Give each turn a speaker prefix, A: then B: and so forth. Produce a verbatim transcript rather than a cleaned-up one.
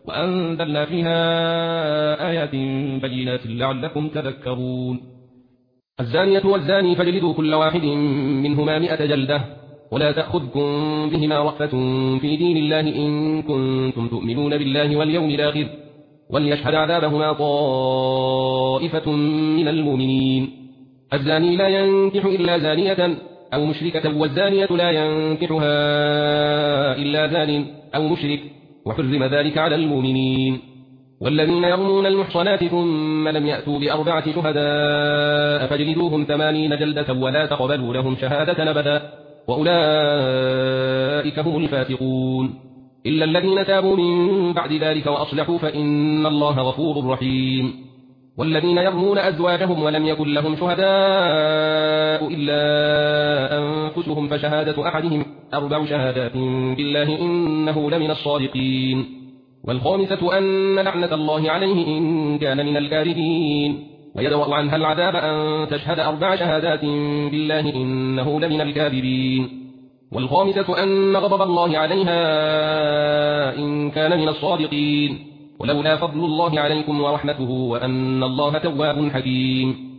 A: وأنزلنا فيها آيات بينات لعلكم تذكرون. الزانية والزاني فاجلدوا كل واحد منهما مئة جلدة ولا تأخذكم بهما رأفة في دين الله إن كنتم تؤمنون بالله واليوم الآخر وليشهد عذابهما طائفة من المؤمنين. الزاني لا ينكح إلا زانية أو مشركة والزانية لا ينكحها إلا زان أو مشرك وحرم ذلك على المؤمنين. والذين يرمون المحصنات ثم لم يأتوا بأربعة شهداء فاجلدوهم ثمانين جلدة ولا تقبلوا لهم شهادة أبدا وأولئك هم الفاسقون إلا الذين تابوا من بعد ذلك وأصلحوا فإن الله غفور رحيم. والذين يرمون أزواجهم ولم يكن لهم شهداء إلا أنفسهم فشهادة أحدهم أربع شهادات بالله إنه لمن الصادقين. والخامسة أن لعنة الله عليه إن كان من الكاذبين ويدرأ عنها العذاب أن تشهد أربع شهادات بالله إنه لمن الكاذبين. والخامسة أن غضب الله عليها إن كان من الصادقين ولولا فضل الله عليكم ورحمته وأن الله تواب حكيم.